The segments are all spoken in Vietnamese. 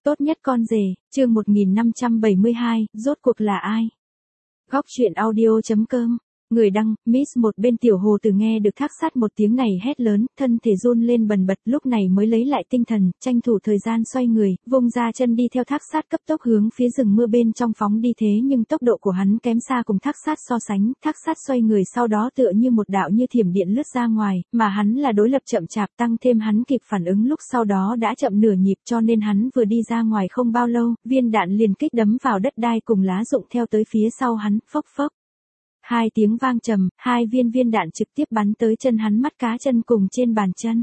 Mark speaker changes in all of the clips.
Speaker 1: Tốt nhất con rể, chương 1572, rốt cuộc là ai? Góc truyện audio.com. Người đăng, Miss. Một bên Tiểu Hồ Tử nghe được Thác Sát một tiếng này hét lớn, thân thể run lên bần bật, lúc này mới lấy lại tinh thần, tranh thủ thời gian xoay người, vung ra chân đi theo Thác Sát cấp tốc hướng phía rừng mưa bên trong phóng đi. Thế nhưng tốc độ của hắn kém xa cùng Thác Sát so sánh, Thác Sát xoay người sau đó tựa như một đạo như thiểm điện lướt ra ngoài, mà hắn là đối lập chậm chạp, tăng thêm hắn kịp phản ứng lúc sau đó đã chậm nửa nhịp, cho nên hắn vừa đi ra ngoài không bao lâu, viên đạn liền kích đấm vào đất đai cùng lá rụng theo tới phía sau hắn, phốc phốc. Hai tiếng vang trầm, hai viên đạn trực tiếp bắn tới chân hắn, mắt cá chân cùng trên bàn chân.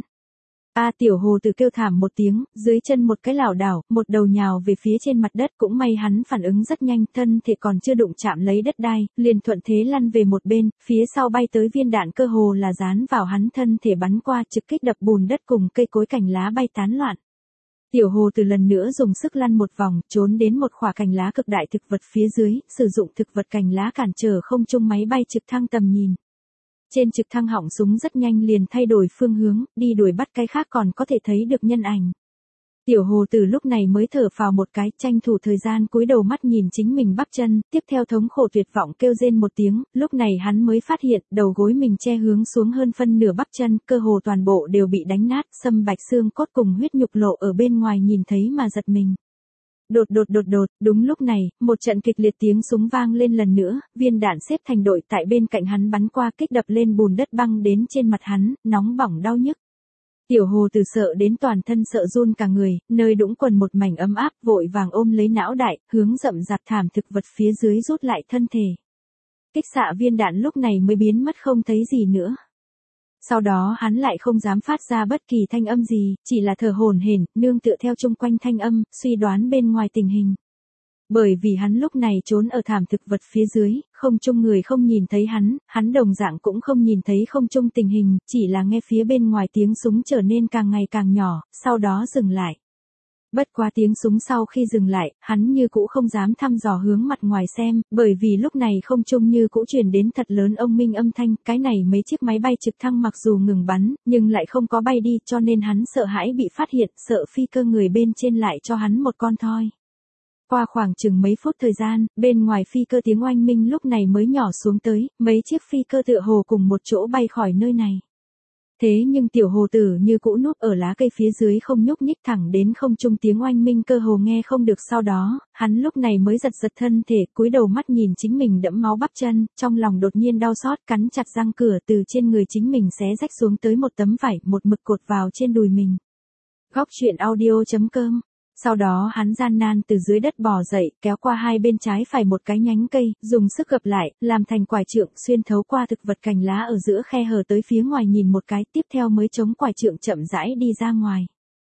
Speaker 1: Tiểu Hồ Tử kêu thảm một tiếng, dưới chân một cái lảo đảo, một đầu nhào về phía trên mặt đất, cũng may hắn phản ứng rất nhanh, thân thể còn chưa đụng chạm lấy đất đai, liền thuận thế lăn về một bên, phía sau bay tới viên đạn cơ hồ là dán vào hắn thân thể bắn qua, trực kích đập bùn đất cùng cây cối cành lá bay tán loạn. Tiểu Hồ Tử lần nữa dùng sức lăn một vòng, trốn đến một khỏa cành lá cực đại thực vật phía dưới, sử dụng thực vật cành lá cản trở không trung máy bay trực thăng tầm nhìn. Trên trực thăng họng súng rất nhanh liền thay đổi phương hướng, đi đuổi bắt cái khác còn có thể thấy được nhân ảnh. Tiểu Hồ Tử lúc này mới thở phào một cái, tranh thủ thời gian cúi đầu mắt nhìn chính mình bắp chân, tiếp theo thống khổ tuyệt vọng kêu rên một tiếng, lúc này hắn mới phát hiện, đầu gối mình che hướng xuống hơn phân nửa bắp chân, cơ hồ toàn bộ đều bị đánh nát, xâm bạch xương cốt cùng huyết nhục lộ ở bên ngoài nhìn thấy mà giật mình. Đột, đúng lúc này, một trận kịch liệt tiếng súng vang lên lần nữa, viên đạn xếp thành đội tại bên cạnh hắn bắn qua, kích đập lên bùn đất băng đến trên mặt hắn, nóng bỏng đau nhức. Tiểu Hồ Tử sợ đến toàn thân sợ run cả người, nơi đũng quần một mảnh ấm áp, vội vàng ôm lấy não đại, hướng rậm rạp thảm thực vật phía dưới rút lại thân thể. Kích xạ viên đạn lúc này mới biến mất không thấy gì nữa. Sau đó hắn lại không dám phát ra bất kỳ thanh âm gì, chỉ là thở hổn hển, nương tựa theo chung quanh thanh âm, suy đoán bên ngoài tình hình. Bởi vì hắn lúc này trốn ở thảm thực vật phía dưới, không trung người không nhìn thấy hắn đồng dạng cũng không nhìn thấy không trung tình hình, chỉ là nghe phía bên ngoài tiếng súng trở nên càng ngày càng nhỏ, sau đó dừng lại. Bất quá tiếng súng sau khi dừng lại, hắn như cũ không dám thăm dò hướng mặt ngoài xem, bởi vì lúc này không trung như cũ truyền đến thật lớn ông minh âm thanh, cái này mấy chiếc máy bay trực thăng mặc dù ngừng bắn, nhưng lại không có bay đi, cho nên hắn sợ hãi bị phát hiện, sợ phi cơ người bên trên lại cho hắn một con thoi. Qua khoảng chừng mấy phút thời gian, bên ngoài phi cơ tiếng oanh minh lúc này mới nhỏ xuống tới, mấy chiếc phi cơ tựa hồ cùng một chỗ bay khỏi nơi này. Thế nhưng Tiểu Hồ Tử như cũ núp ở lá cây phía dưới không nhúc nhích, thẳng đến không trung tiếng oanh minh cơ hồ nghe không được, sau đó, hắn lúc này mới giật thân thể, cúi đầu mắt nhìn chính mình đẫm máu bắp chân, trong lòng đột nhiên đau xót, cắn chặt răng cửa, từ trên người chính mình xé rách xuống tới một tấm vải, một mực cột vào trên đùi mình. Góc truyện audio.com. Sau đó hắn gian nan từ dưới đất bò dậy, kéo qua hai bên trái phải một cái nhánh cây, dùng sức gập lại, làm thành quải trượng, xuyên thấu qua thực vật cành lá ở giữa khe hở tới phía ngoài nhìn một cái, tiếp theo mới chống quải trượng chậm rãi đi ra ngoài.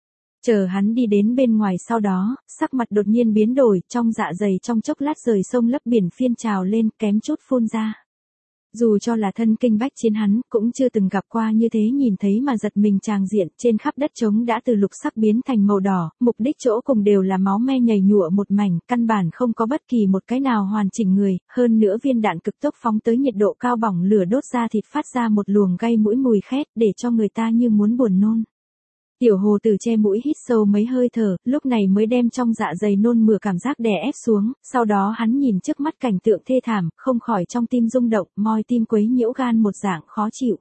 Speaker 1: Chờ hắn đi đến bên ngoài sau đó, sắc mặt đột nhiên biến đổi, trong dạ dày trong chốc lát rời sông lấp biển phiên trào lên, kém chút phun ra. Dù cho là thân kinh bách chiến hắn, cũng chưa từng gặp qua như thế, nhìn thấy mà giật mình tràng diện, trên khắp đất trống đã từ lục sắc biến thành màu đỏ, mục đích chỗ cùng đều là máu me nhầy nhụa một mảnh, căn bản không có bất kỳ một cái nào hoàn chỉnh người, hơn nữa viên đạn cực tốc phóng tới nhiệt độ cao bỏng lửa đốt ra thịt, phát ra một luồng gây mũi mùi khét, để cho người ta như muốn buồn nôn. Tiểu Hồ Tử che mũi hít sâu mấy hơi thở, lúc này mới đem trong dạ dày nôn mửa cảm giác đè ép xuống, sau đó hắn nhìn trước mắt cảnh tượng thê thảm, không khỏi trong tim rung động, moi tim quấy nhiễu gan một dạng khó chịu.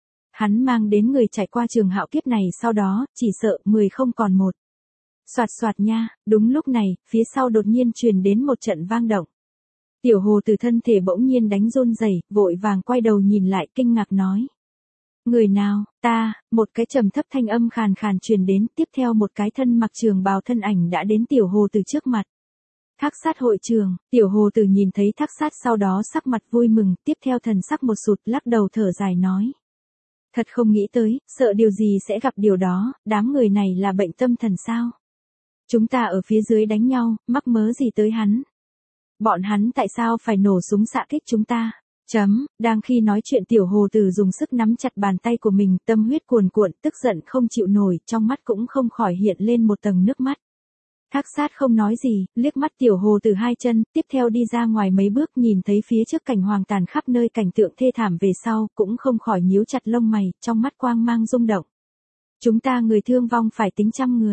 Speaker 1: Hắn mang đến người trải qua trường hạo kiếp này sau đó, chỉ sợ 10 không còn một. Soạt soạt nha, đúng lúc này, phía sau đột nhiên truyền đến một trận vang động. Tiểu Hồ Tử thân thể bỗng nhiên đánh run rẩy, vội vàng quay đầu nhìn lại, kinh ngạc nói. Người nào? Ta, một cái trầm thấp thanh âm khàn khàn truyền đến, tiếp theo một cái thân mặc trường bào thân ảnh đã đến Tiểu Hồ Tử trước mặt. Thác Sát hội trường. Tiểu Hồ Tử nhìn thấy Thác Sát sau đó sắc mặt vui mừng, tiếp theo thần sắc một sụt, lắc đầu thở dài nói. Thật không nghĩ tới, sợ điều gì sẽ gặp điều đó, đám người này là bệnh tâm thần sao? Chúng ta ở phía dưới đánh nhau, mắc mớ gì tới hắn? Bọn hắn tại sao phải nổ súng xạ kích chúng ta? Đang khi nói chuyện Tiểu Hồ Tử dùng sức nắm chặt bàn tay của mình, tâm huyết cuồn cuộn, tức giận không chịu nổi, trong mắt cũng không khỏi hiện lên một tầng nước mắt. Thác Sát không nói gì, liếc mắt Tiểu Hồ Tử hai chân, tiếp theo đi ra ngoài mấy bước, nhìn thấy phía trước cảnh hoang tàn khắp nơi cảnh tượng thê thảm về sau, cũng không khỏi nhíu chặt lông mày, trong mắt quang mang rung động. Chúng ta người thương vong phải tính trăm người.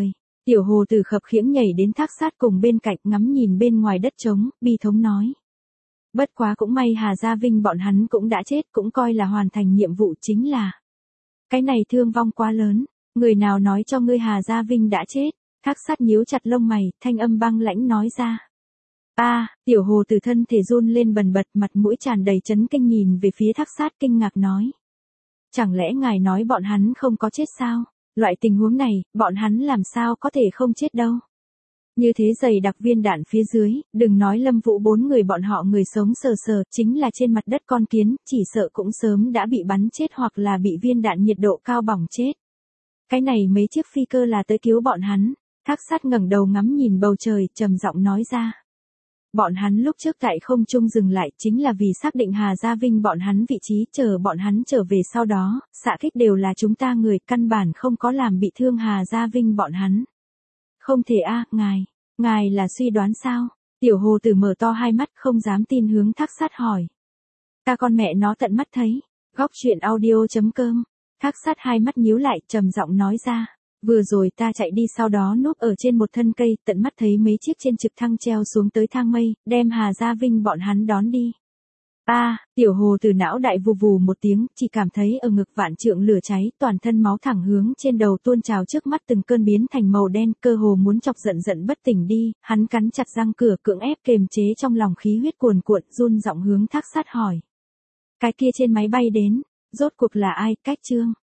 Speaker 1: Tiểu hồ tử khập khiễng nhảy đến thác sát cùng bên cạnh ngắm nhìn bên ngoài đất trống, bi thống nói. Bất quá cũng may Hà Gia Vinh bọn hắn cũng đã chết, cũng coi là hoàn thành nhiệm vụ, chính là cái này thương vong quá lớn, người nào nói cho ngươi Hà Gia Vinh đã chết? Thác sát nhíu chặt lông mày, thanh âm băng lãnh nói ra. Tiểu hồ tử thân thể run lên bần bật, mặt mũi tràn đầy chấn kinh nhìn về phía thác sát kinh ngạc nói. Chẳng lẽ ngài nói bọn hắn không có chết sao? Loại tình huống này, bọn hắn làm sao có thể không chết đâu. Như thế dày đặc viên đạn phía dưới, đừng nói Lâm Vũ 4 người bọn họ người sống sờ sờ, chính là trên mặt đất con kiến, chỉ sợ cũng sớm đã bị bắn chết hoặc là bị viên đạn nhiệt độ cao bỏng chết. Cái này mấy chiếc phi cơ là tới cứu bọn hắn. Thác sát ngẩng đầu ngắm nhìn bầu trời, trầm giọng nói ra. Bọn hắn lúc trước tại không trung dừng lại chính là vì xác định Hà Gia Vinh bọn hắn vị trí, chờ bọn hắn trở về sau đó, xạ kích đều là chúng ta người, căn bản không có làm bị thương Hà Gia Vinh bọn hắn. Không thể ngài là suy đoán sao? Tiểu hồ tử mở to hai mắt không dám tin hướng thác sát hỏi. Ta con mẹ nó tận mắt thấy. Góc truyện audio.com. Thác sát hai mắt nhíu lại, trầm giọng nói ra. Vừa rồi ta chạy đi sau đó núp ở trên một thân cây, tận mắt thấy mấy chiếc trên trực thăng treo xuống tới thang mây, đem Hà Gia Vinh bọn hắn đón đi. Tiểu hồ từ não đại vù vù một tiếng, chỉ cảm thấy ở ngực vạn trượng lửa cháy, toàn thân máu thẳng hướng trên đầu tuôn trào, trước mắt từng cơn biến thành màu đen, cơ hồ muốn chọc giận bất tỉnh đi, hắn cắn chặt răng cửa, cưỡng ép kềm chế trong lòng khí huyết cuồn cuộn, run giọng hướng thác sát hỏi. Cái kia trên máy bay đến, rốt cuộc là ai? Cách Trương